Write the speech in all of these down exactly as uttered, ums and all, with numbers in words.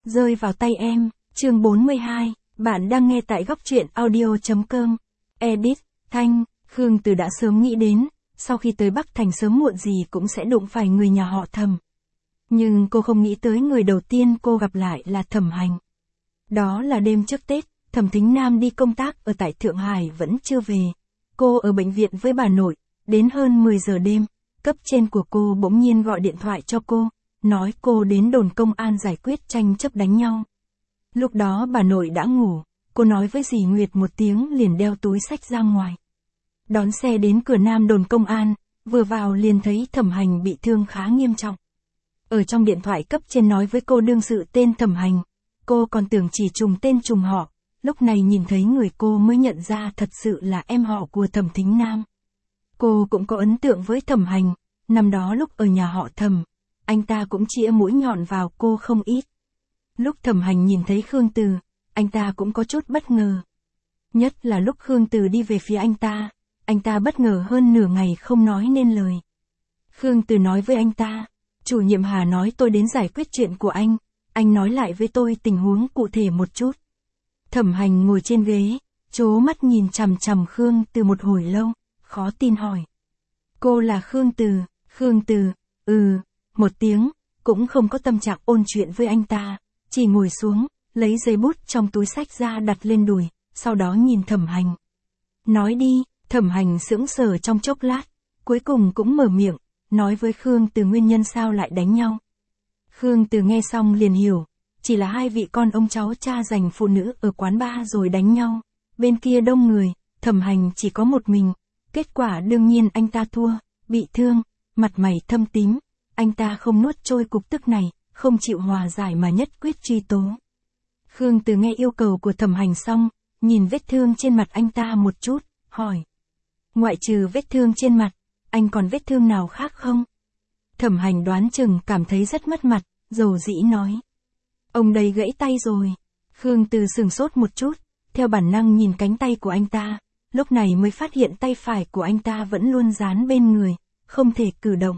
Rơi vào tay em, chương bốn mươi hai, bạn đang nghe tại góc truyện audio.com. Edit, Thanh, Khương Từ đã sớm nghĩ đến, sau khi tới Bắc Thành sớm muộn gì cũng sẽ đụng phải người nhà họ Thẩm. Nhưng cô không nghĩ tới người đầu tiên cô gặp lại là Thẩm Hành. Đó là đêm trước Tết, Thẩm Thính Nam đi công tác ở tại Thượng Hải vẫn chưa về. Cô ở bệnh viện với bà nội, đến hơn mười giờ đêm, cấp trên của cô bỗng nhiên gọi điện thoại cho cô, nói cô đến đồn công an giải quyết tranh chấp đánh nhau. Lúc đó bà nội đã ngủ, cô nói với dì Nguyệt một tiếng liền đeo túi xách ra ngoài. Đón xe đến cửa nam đồn công an, vừa vào liền thấy Thẩm Hành bị thương khá nghiêm trọng. Ở trong điện thoại cấp trên nói với cô đương sự tên Thẩm Hành, cô còn tưởng chỉ trùng tên trùng họ, lúc này nhìn thấy người cô mới nhận ra thật sự là em họ của Thẩm Thính Nam. Cô cũng có ấn tượng với Thẩm Hành, năm đó lúc ở nhà họ Thẩm, anh ta cũng chĩa mũi nhọn vào cô không ít. Lúc Thẩm Hành nhìn thấy Khương Từ, anh ta cũng có chút bất ngờ. Nhất là lúc Khương Từ đi về phía anh ta, anh ta bất ngờ hơn nửa ngày không nói nên lời. Khương Từ nói với anh ta, chủ nhiệm Hà nói tôi đến giải quyết chuyện của anh, anh nói lại với tôi tình huống cụ thể một chút. Thẩm Hành ngồi trên ghế, trố mắt nhìn chằm chằm Khương Từ một hồi lâu, khó tin hỏi. Cô là Khương Từ, Khương Từ, ừ, một tiếng, cũng không có tâm trạng ôn chuyện với anh ta, chỉ ngồi xuống, lấy giấy bút trong túi xách ra đặt lên đùi, sau đó nhìn Thẩm Hành. Nói đi, Thẩm Hành sững sờ trong chốc lát, cuối cùng cũng mở miệng, nói với Khương Từ nguyên nhân sao lại đánh nhau. Khương Từ nghe xong liền hiểu, chỉ là hai vị con ông cháu cha giành phụ nữ ở quán bar rồi đánh nhau, bên kia đông người, Thẩm Hành chỉ có một mình, kết quả đương nhiên anh ta thua, bị thương, mặt mày thâm tím, anh ta không nuốt trôi cục tức này, không chịu hòa giải mà nhất quyết truy tố. Khương Từ nghe yêu cầu của Thẩm Hành xong, nhìn vết thương trên mặt anh ta một chút, hỏi. Ngoại trừ vết thương trên mặt, anh còn vết thương nào khác không? Thẩm Hành đoán chừng cảm thấy rất mất mặt, dầu dĩ nói. Ông đây gãy tay rồi. Khương Từ sửng sốt một chút, theo bản năng nhìn cánh tay của anh ta, lúc này mới phát hiện tay phải của anh ta vẫn luôn dán bên người, không thể cử động.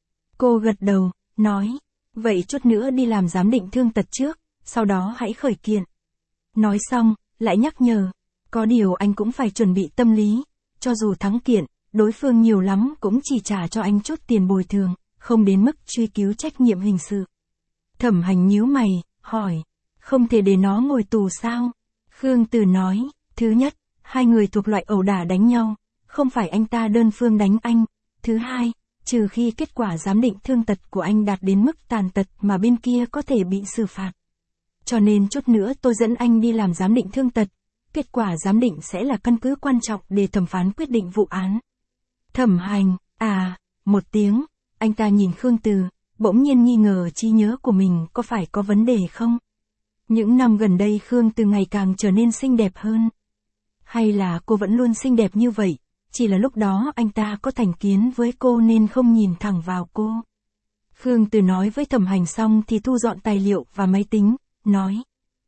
Cô gật đầu, nói, vậy chút nữa đi làm giám định thương tật trước, sau đó hãy khởi kiện. Nói xong, lại nhắc nhở, có điều anh cũng phải chuẩn bị tâm lý, cho dù thắng kiện, đối phương nhiều lắm cũng chỉ trả cho anh chút tiền bồi thường, không đến mức truy cứu trách nhiệm hình sự. Thẩm Hành nhíu mày, hỏi, không thể để nó ngồi tù sao? Khương Từ nói, thứ nhất, hai người thuộc loại ẩu đả đánh nhau, không phải anh ta đơn phương đánh anh. Thứ hai, trừ khi kết quả giám định thương tật của anh đạt đến mức tàn tật mà bên kia có thể bị xử phạt. Cho nên chút nữa tôi dẫn anh đi làm giám định thương tật, kết quả giám định sẽ là căn cứ quan trọng để thẩm phán quyết định vụ án. Thẩm Hành, à, một tiếng, anh ta nhìn Khương Từ, bỗng nhiên nghi ngờ trí nhớ của mình có phải có vấn đề không? Những năm gần đây Khương Từ ngày càng trở nên xinh đẹp hơn. Hay là cô vẫn luôn xinh đẹp như vậy, chỉ là lúc đó anh ta có thành kiến với cô nên không nhìn thẳng vào cô. Khương Từ nói với Thẩm Hành xong thì thu dọn tài liệu và máy tính, nói.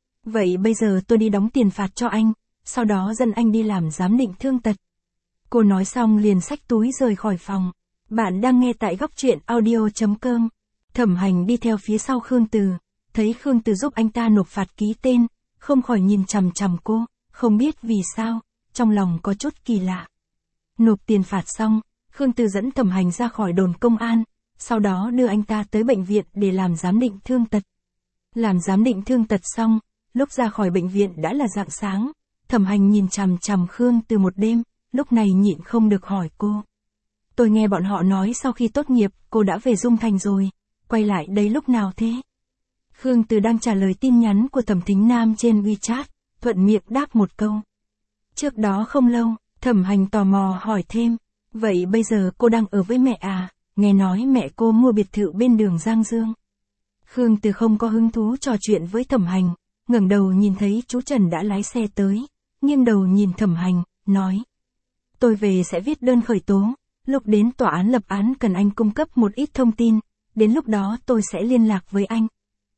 Vậy bây giờ tôi đi đóng tiền phạt cho anh, sau đó dẫn anh đi làm giám định thương tật. Cô nói xong liền xách túi rời khỏi phòng. Bạn đang nghe tại góc truyện audio.com. Thẩm Hành đi theo phía sau Khương Từ, thấy Khương Từ giúp anh ta nộp phạt ký tên, không khỏi nhìn chằm chằm cô, không biết vì sao, trong lòng có chút kỳ lạ. Nộp tiền phạt xong, Khương Từ dẫn Thẩm Hành ra khỏi đồn công an, sau đó đưa anh ta tới bệnh viện để làm giám định thương tật. Làm giám định thương tật xong, lúc ra khỏi bệnh viện đã là rạng sáng, Thẩm Hành nhìn chằm chằm Khương Từ một đêm, lúc này nhịn không được hỏi cô. Tôi nghe bọn họ nói sau khi tốt nghiệp, cô đã về Dung Thành rồi, quay lại đây lúc nào thế? Khương Từ đang trả lời tin nhắn của Thẩm Thính Nam trên WeChat, thuận miệng đáp một câu. Trước đó không lâu, Thẩm Hành tò mò hỏi thêm, vậy bây giờ cô đang ở với mẹ à, nghe nói mẹ cô mua biệt thự bên đường Giang Dương. Khương Từ không có hứng thú trò chuyện với Thẩm Hành, ngẩng đầu nhìn thấy chú Trần đã lái xe tới, nghiêng đầu nhìn Thẩm Hành, nói. Tôi về sẽ viết đơn khởi tố, lúc đến tòa án lập án cần anh cung cấp một ít thông tin, đến lúc đó tôi sẽ liên lạc với anh.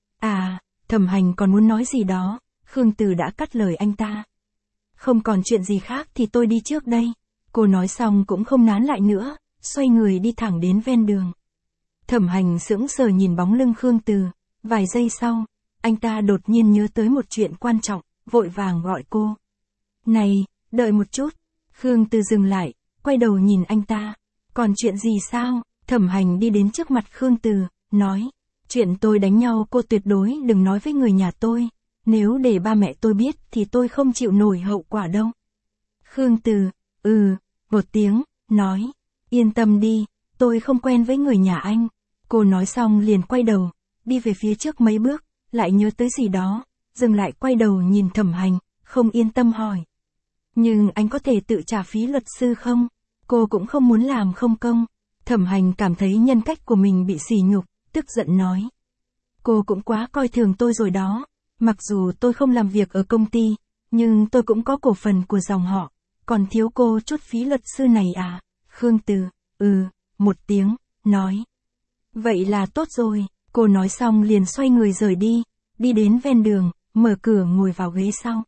À, Thẩm Hành còn muốn nói gì đó, Khương Từ đã cắt lời anh ta. Không còn chuyện gì khác thì tôi đi trước đây. Cô nói xong cũng không nán lại nữa, xoay người đi thẳng đến ven đường. Thẩm Hành sững sờ nhìn bóng lưng Khương Từ, vài giây sau, anh ta đột nhiên nhớ tới một chuyện quan trọng, vội vàng gọi cô. Này, đợi một chút. Khương Từ dừng lại, quay đầu nhìn anh ta. Còn chuyện gì sao? Thẩm Hành đi đến trước mặt Khương Từ, nói. Chuyện tôi đánh nhau cô tuyệt đối đừng nói với người nhà tôi. Nếu để ba mẹ tôi biết thì tôi không chịu nổi hậu quả đâu. Khương Từ, ừ, một tiếng, nói. Yên tâm đi, tôi không quen với người nhà anh. Cô nói xong liền quay đầu, đi về phía trước mấy bước, lại nhớ tới gì đó, dừng lại quay đầu nhìn Thẩm Hành, không yên tâm hỏi. Nhưng anh có thể tự trả phí luật sư không? Cô cũng không muốn làm không công. Thẩm Hành cảm thấy nhân cách của mình bị sỉ nhục, tức giận nói. Cô cũng quá coi thường tôi rồi đó. Mặc dù tôi không làm việc ở công ty, nhưng tôi cũng có cổ phần của dòng họ, còn thiếu cô chút phí luật sư này à? Khương Từ, ừ, một tiếng, nói. Vậy là tốt rồi. Cô nói xong liền xoay người rời đi, đi đến ven đường, mở cửa ngồi vào ghế sau.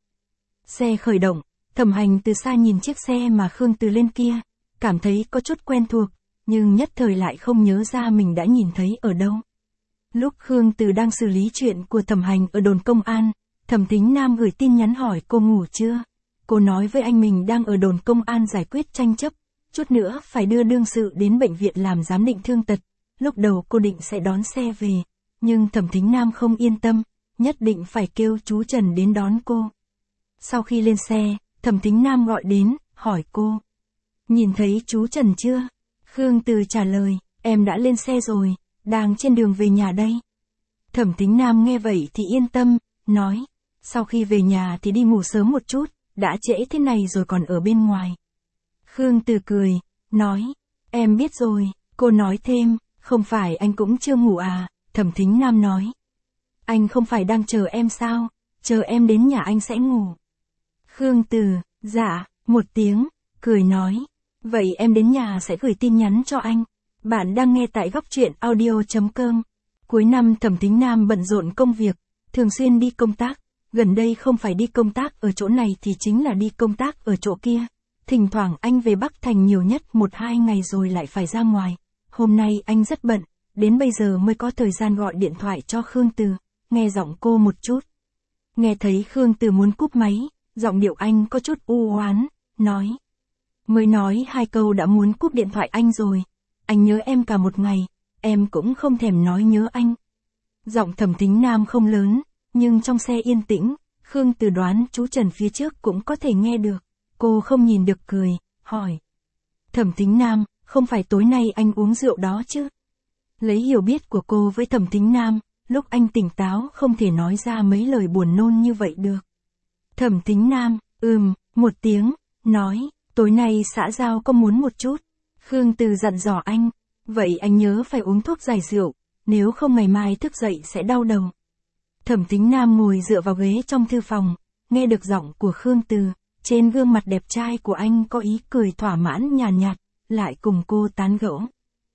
Xe khởi động, Thẩm Hành từ xa nhìn chiếc xe mà Khương Từ lên kia, cảm thấy có chút quen thuộc, nhưng nhất thời lại không nhớ ra mình đã nhìn thấy ở đâu. Lúc Khương Từ đang xử lý chuyện của Thẩm Hành ở đồn công an, Thẩm Thính Nam gửi tin nhắn hỏi cô ngủ chưa. Cô nói với anh mình đang ở đồn công an giải quyết tranh chấp, chút nữa phải đưa đương sự đến bệnh viện làm giám định thương tật. Lúc đầu cô định sẽ đón xe về, nhưng Thẩm Thính Nam không yên tâm, nhất định phải kêu chú Trần đến đón cô. Sau khi lên xe, Thẩm Thính Nam gọi đến, hỏi cô. Nhìn thấy chú Trần chưa? Khương Từ trả lời, em đã lên xe rồi, đang trên đường về nhà đây. Thẩm Thính Nam nghe vậy thì yên tâm, nói. Sau khi về nhà thì đi ngủ sớm một chút, đã trễ thế này rồi còn ở bên ngoài. Khương Từ cười, nói. Em biết rồi. Cô nói thêm, không phải anh cũng chưa ngủ à? Thẩm Thính Nam nói. Anh không phải đang chờ em sao? Chờ em đến nhà anh sẽ ngủ. Khương Từ, dạ, một tiếng, cười nói. Vậy em đến nhà sẽ gửi tin nhắn cho anh. Bạn đang nghe tại góc truyện audio chấm com. Cuối năm Thẩm Thính Nam bận rộn công việc, thường xuyên đi công tác. Gần đây không phải đi công tác ở chỗ này thì chính là đi công tác ở chỗ kia. Thỉnh thoảng anh về Bắc Thành nhiều nhất một hai ngày rồi lại phải ra ngoài. Hôm nay anh rất bận, đến bây giờ mới có thời gian gọi điện thoại cho Khương Từ, nghe giọng cô một chút. Nghe thấy Khương Từ muốn cúp máy, giọng điệu anh có chút u oán, nói. Mới nói hai câu đã muốn cúp điện thoại anh rồi. Anh nhớ em cả một ngày, em cũng không thèm nói nhớ anh. Giọng Thẩm Thính Nam không lớn, nhưng trong xe yên tĩnh, Khương Từ đoán chú Trần phía trước cũng có thể nghe được. Cô không nhìn được cười, hỏi. Thẩm Thính Nam, không phải tối nay anh uống rượu đó chứ? Lấy hiểu biết của cô với Thẩm Thính Nam, lúc anh tỉnh táo không thể nói ra mấy lời buồn nôn như vậy được. Thẩm Thính Nam, ừm, một tiếng, nói, tối nay xã giao có muốn một chút. Khương Từ dặn dò anh, vậy anh nhớ phải uống thuốc giải rượu, nếu không ngày mai thức dậy sẽ đau đầu. Thẩm Thính Nam ngồi dựa vào ghế trong thư phòng, nghe được giọng của Khương Từ, trên gương mặt đẹp trai của anh có ý cười thỏa mãn nhàn nhạt, nhạt, lại cùng cô tán gẫu.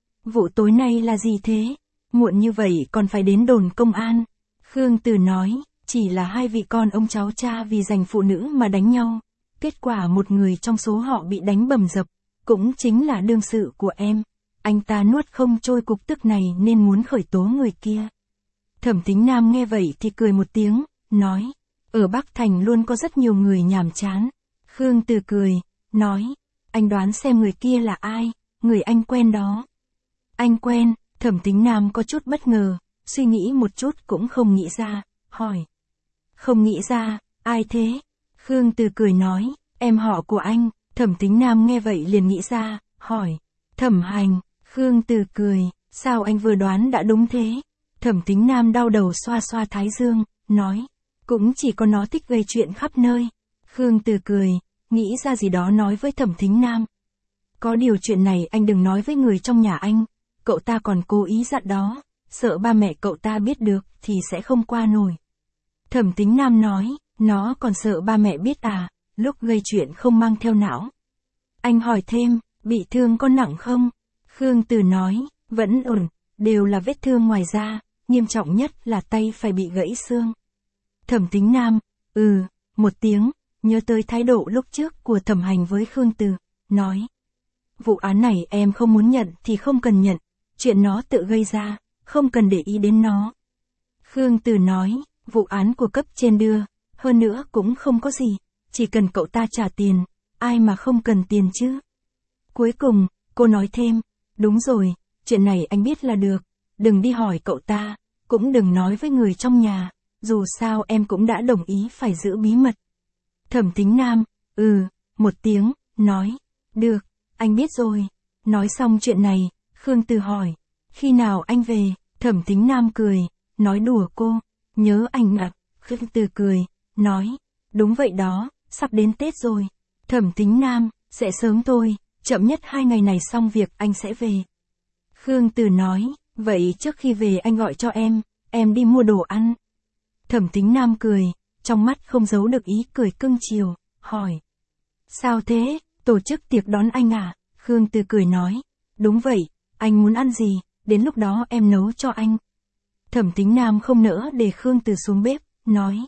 Vụ tối nay là gì thế? Muộn như vậy còn phải đến đồn công an. Khương Từ nói, chỉ là hai vị con ông cháu cha vì giành phụ nữ mà đánh nhau. Kết quả một người trong số họ bị đánh bầm dập, cũng chính là đương sự của em. Anh ta nuốt không trôi cục tức này nên muốn khởi tố người kia. Thẩm Thính Nam nghe vậy thì cười một tiếng, nói, ở Bắc Thành luôn có rất nhiều người nhàm chán. Khương Từ cười, nói, anh đoán xem người kia là ai, người anh quen đó. Anh quen, Thẩm Thính Nam có chút bất ngờ, suy nghĩ một chút cũng không nghĩ ra, hỏi. Không nghĩ ra, ai thế? Khương Từ cười nói, em họ của anh. Thẩm Thính Nam nghe vậy liền nghĩ ra, hỏi. Thẩm Hành. Khương Từ cười, sao anh vừa đoán đã đúng thế? Thẩm Thính Nam đau đầu xoa xoa thái dương, nói. Cũng chỉ có nó thích gây chuyện khắp nơi. Khương Từ cười, nghĩ ra gì đó nói với Thẩm Thính Nam. Có điều chuyện này anh đừng nói với người trong nhà anh. Cậu ta còn cố ý dặn đó, sợ ba mẹ cậu ta biết được thì sẽ không qua nổi. Thẩm Thính Nam nói, nó còn sợ ba mẹ biết à, lúc gây chuyện không mang theo não. Anh hỏi thêm, bị thương có nặng không? Khương Từ nói, vẫn ổn, đều là vết thương ngoài da, nghiêm trọng nhất là tay phải bị gãy xương. Thẩm Thính Nam, ừ, một tiếng, nhớ tới thái độ lúc trước của Thẩm Hành với Khương Từ, nói. Vụ án này em không muốn nhận thì không cần nhận, chuyện nó tự gây ra, không cần để ý đến nó. Khương Từ nói, vụ án của cấp trên đưa, hơn nữa cũng không có gì, chỉ cần cậu ta trả tiền, ai mà không cần tiền chứ. Cuối cùng, cô nói thêm, đúng rồi, chuyện này anh biết là được, đừng đi hỏi cậu ta, cũng đừng nói với người trong nhà, dù sao em cũng đã đồng ý phải giữ bí mật. Thẩm Thính Nam, ừ, một tiếng, nói, được, anh biết rồi. Nói xong chuyện này, Khương Từ hỏi, khi nào anh về? Thẩm Thính Nam cười, nói đùa cô, nhớ anh ạ. Khương Từ cười, nói, đúng vậy đó, sắp đến Tết rồi. Thẩm Thính Nam, sẽ sớm thôi, chậm nhất hai ngày này xong việc anh sẽ về. Khương Từ nói, vậy trước khi về anh gọi cho em, em đi mua đồ ăn. Thẩm Thính Nam cười, trong mắt không giấu được ý cười cưng chiều, hỏi. Sao thế, tổ chức tiệc đón anh à? Khương Từ cười nói, đúng vậy, anh muốn ăn gì, đến lúc đó em nấu cho anh. Thẩm Thính Nam không nỡ để Khương Từ xuống bếp, nói.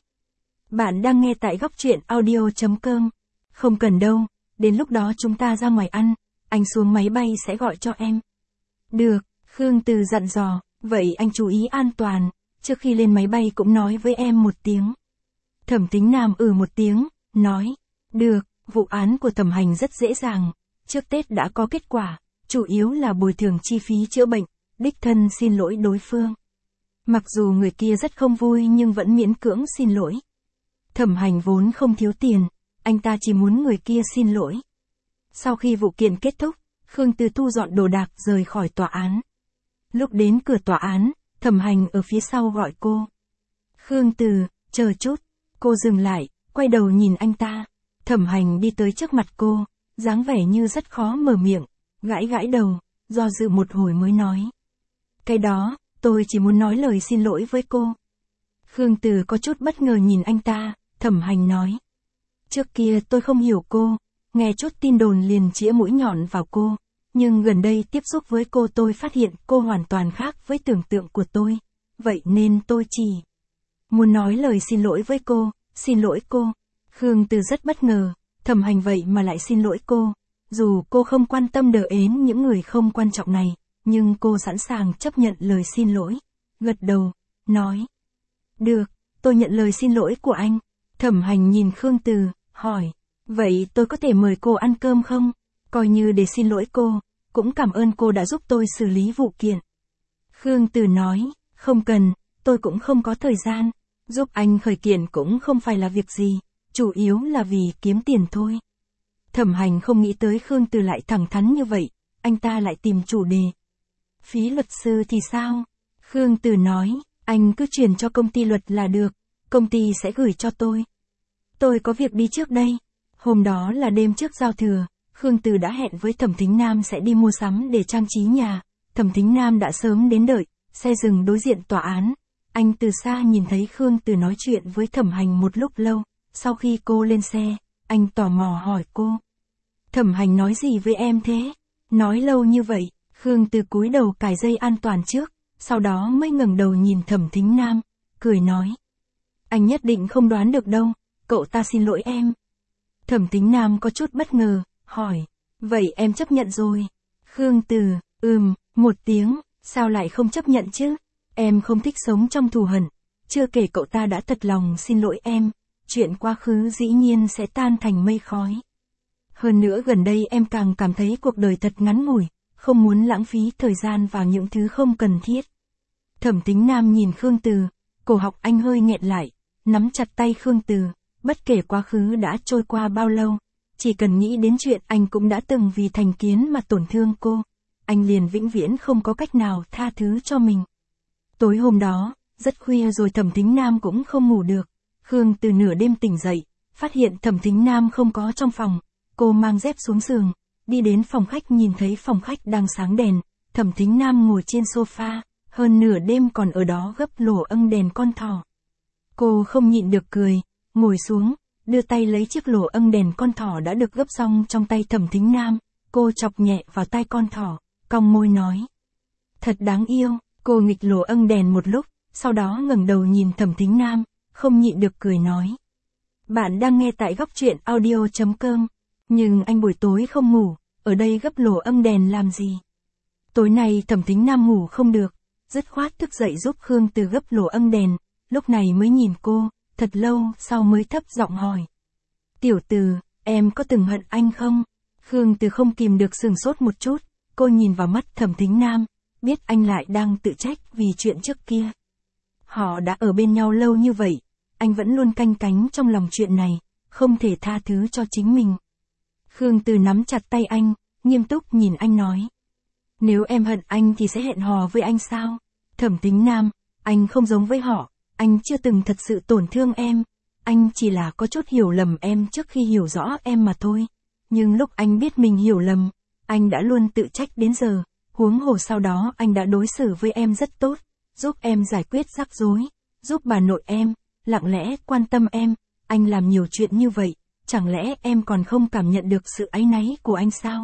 Bạn đang nghe tại góc truyện audio.com. Không cần đâu, đến lúc đó chúng ta ra ngoài ăn, anh xuống máy bay sẽ gọi cho em. Được, Khương Từ dặn dò, vậy anh chú ý an toàn, trước khi lên máy bay cũng nói với em một tiếng. Thẩm Thính Nam ừ một tiếng, nói, được, vụ án của Thẩm Hành rất dễ dàng, trước Tết đã có kết quả, chủ yếu là bồi thường chi phí chữa bệnh, đích thân xin lỗi đối phương. Mặc dù người kia rất không vui nhưng vẫn miễn cưỡng xin lỗi. Thẩm Hành vốn không thiếu tiền, anh ta chỉ muốn người kia xin lỗi. Sau khi vụ kiện kết thúc, Khương Từ thu dọn đồ đạc rời khỏi tòa án. Lúc đến cửa tòa án, Thẩm Hành ở phía sau gọi cô. Khương Từ, chờ chút. Cô dừng lại, quay đầu nhìn anh ta. Thẩm Hành đi tới trước mặt cô, dáng vẻ như rất khó mở miệng, gãi gãi đầu, do dự một hồi mới nói. Cái đó, tôi chỉ muốn nói lời xin lỗi với cô. Khương Từ có chút bất ngờ nhìn anh ta, Thẩm Hành nói. Trước kia tôi không hiểu cô, nghe chút tin đồn liền chĩa mũi nhọn vào cô, nhưng gần đây tiếp xúc với cô tôi phát hiện cô hoàn toàn khác với tưởng tượng của tôi, vậy nên tôi chỉ muốn nói lời xin lỗi với cô, xin lỗi cô. Khương Từ rất bất ngờ, Thẩm Hành vậy mà lại xin lỗi cô, dù cô không quan tâm đờ ến những người không quan trọng này, nhưng cô sẵn sàng chấp nhận lời xin lỗi, gật đầu, nói. Được, tôi nhận lời xin lỗi của anh. Thẩm Hành nhìn Khương Từ, hỏi, vậy tôi có thể mời cô ăn cơm không? Coi như để xin lỗi cô, cũng cảm ơn cô đã giúp tôi xử lý vụ kiện. Khương Từ nói, không cần, tôi cũng không có thời gian, giúp anh khởi kiện cũng không phải là việc gì, chủ yếu là vì kiếm tiền thôi. Thẩm Hành không nghĩ tới Khương Từ lại thẳng thắn như vậy, anh ta lại tìm chủ đề. Phí luật sư thì sao? Khương Từ nói, anh cứ chuyển cho công ty luật là được, công ty sẽ gửi cho tôi. Tôi có việc đi trước đây. Hôm đó là đêm trước giao thừa, Khương Từ đã hẹn với Thẩm Thính Nam sẽ đi mua sắm để trang trí nhà. Thẩm Thính Nam đã sớm đến đợi, xe dừng đối diện tòa án. Anh từ xa nhìn thấy Khương Từ nói chuyện với Thẩm Hành một lúc lâu, sau khi cô lên xe, anh tò mò hỏi cô. Thẩm Hành nói gì với em thế? Nói lâu như vậy, Khương Từ cúi đầu cài dây an toàn trước, sau đó mới ngẩng đầu nhìn Thẩm Thính Nam, cười nói. Anh nhất định không đoán được đâu, cậu ta xin lỗi em. Thẩm Thính Nam có chút bất ngờ, hỏi, vậy em chấp nhận rồi. Khương Từ, ừm, một tiếng, sao lại không chấp nhận chứ? Em không thích sống trong thù hận, chưa kể cậu ta đã thật lòng xin lỗi em, chuyện quá khứ dĩ nhiên sẽ tan thành mây khói. Hơn nữa gần đây em càng cảm thấy cuộc đời thật ngắn ngủi, không muốn lãng phí thời gian vào những thứ không cần thiết. Thẩm Thính Nam nhìn Khương Từ, cổ họng anh hơi nghẹn lại, nắm chặt tay Khương Từ, bất kể quá khứ đã trôi qua bao lâu, chỉ cần nghĩ đến chuyện anh cũng đã từng vì thành kiến mà tổn thương cô, anh liền vĩnh viễn không có cách nào tha thứ cho mình. Tối hôm đó, rất khuya rồi Thẩm Thính Nam cũng không ngủ được, Khương Từ nửa đêm tỉnh dậy, phát hiện Thẩm Thính Nam không có trong phòng, cô mang dép xuống giường, đi đến phòng khách nhìn thấy phòng khách đang sáng đèn, Thẩm Thính Nam ngồi trên sofa, hơn nửa đêm còn ở đó gấp lỗ âng đèn con thỏ. Cô không nhịn được cười, ngồi xuống, đưa tay lấy chiếc lỗ âng đèn con thỏ đã được gấp xong trong tay Thẩm Thính Nam, cô chọc nhẹ vào tay con thỏ, cong môi nói. Thật đáng yêu, cô nghịch lỗ âng đèn một lúc, sau đó ngẩng đầu nhìn Thẩm Thính Nam, không nhịn được cười nói. Bạn đang nghe tại góc truyện audio.com, nhưng anh buổi tối không ngủ, ở đây gấp lỗ âng đèn làm gì? Tối nay Thẩm Thính Nam ngủ không được, dứt khoát thức dậy giúp Khương Từ gấp lỗ âng đèn, lúc này mới nhìn cô, thật lâu sau mới thấp giọng hỏi. Tiểu Từ, em có từng hận anh không? Khương Từ không kìm được sửng sốt một chút, cô nhìn vào mắt Thẩm Thính Nam, biết anh lại đang tự trách vì chuyện trước kia. Họ đã ở bên nhau lâu như vậy, anh vẫn luôn canh cánh trong lòng chuyện này, không thể tha thứ cho chính mình. Khương Từ nắm chặt tay anh, nghiêm túc nhìn anh nói. Nếu em hận anh thì sẽ hẹn hò với anh sao? Thẩm Thính Nam, anh không giống với họ, anh chưa từng thật sự tổn thương em, anh chỉ là có chút hiểu lầm em trước khi hiểu rõ em mà thôi. Nhưng lúc anh biết mình hiểu lầm, anh đã luôn tự trách đến giờ, huống hồ sau đó anh đã đối xử với em rất tốt, giúp em giải quyết rắc rối, giúp bà nội em, lặng lẽ quan tâm em, anh làm nhiều chuyện như vậy, chẳng lẽ em còn không cảm nhận được sự áy náy của anh sao?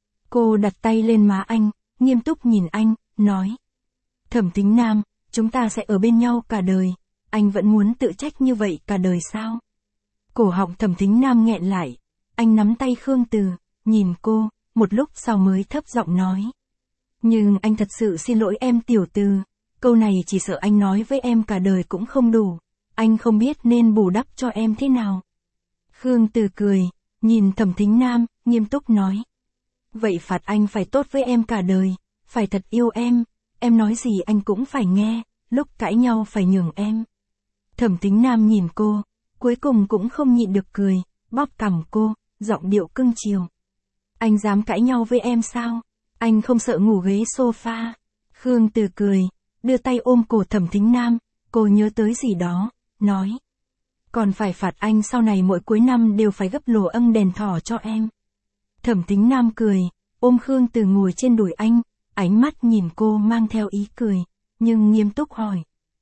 Cô đặt tay lên má anh, nghiêm túc nhìn anh, nói. Thẩm Thính Nam, chúng ta sẽ ở bên nhau cả đời, anh vẫn muốn tự trách như vậy cả đời sao? Cổ họng Thẩm Thính Nam nghẹn lại, anh nắm tay Khương Từ, nhìn cô, một lúc sau mới thấp giọng nói. Nhưng anh thật sự xin lỗi em Tiểu Từ, câu này chỉ sợ anh nói với em cả đời cũng không đủ, anh không biết nên bù đắp cho em thế nào. Khương Từ cười, nhìn Thẩm Thính Nam, nghiêm túc nói. Vậy phạt anh phải tốt với em cả đời, phải thật yêu em, em nói gì anh cũng phải nghe, lúc cãi nhau phải nhường em. Thẩm Thính Nam nhìn cô, cuối cùng cũng không nhịn được cười, bóp cằm cô, giọng điệu cưng chiều. Anh dám cãi nhau với em sao? Anh không sợ ngủ ghế sofa. Khương Từ cười, đưa tay ôm cổ Thẩm Thính Nam, cô nhớ tới gì đó, nói. Còn phải phạt anh sau này mỗi cuối năm đều phải gấp lồ âng đèn thỏ cho em. Thẩm Thính Nam cười, ôm Khương Từ ngồi trên đùi anh, ánh mắt nhìn cô mang theo ý cười, nhưng nghiêm túc hỏi.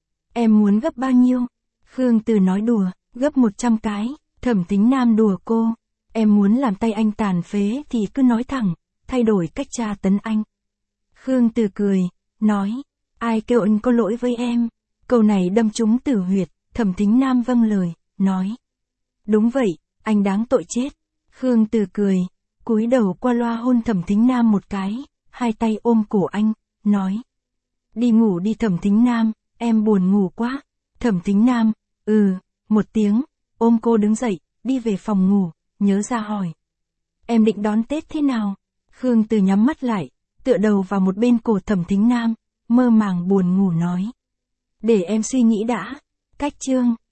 Em muốn gấp bao nhiêu? Khương Từ nói đùa, gấp một trăm cái. Thẩm Thính Nam đùa cô. Em muốn làm tay anh tàn phế thì cứ nói thẳng, thay đổi cách tra tấn anh. Khương Từ cười, nói. Ai kêu anh có lỗi với em? Câu này đâm trúng tử huyệt. Thẩm Thính Nam vâng lời, nói. Đúng vậy, anh đáng tội chết. Khương Từ cười, cúi đầu qua loa hôn Thẩm Thính Nam một cái, hai tay ôm cổ anh, nói. Đi ngủ đi Thẩm Thính Nam, em buồn ngủ quá. Thẩm Thính Nam, ừ, một tiếng, ôm cô đứng dậy, đi về phòng ngủ, nhớ ra hỏi. Em định đón Tết thế nào? Khương Từ nhắm mắt lại, tựa đầu vào một bên cổ Thẩm Thính Nam, mơ màng buồn ngủ nói. Để em suy nghĩ đã. Cách chương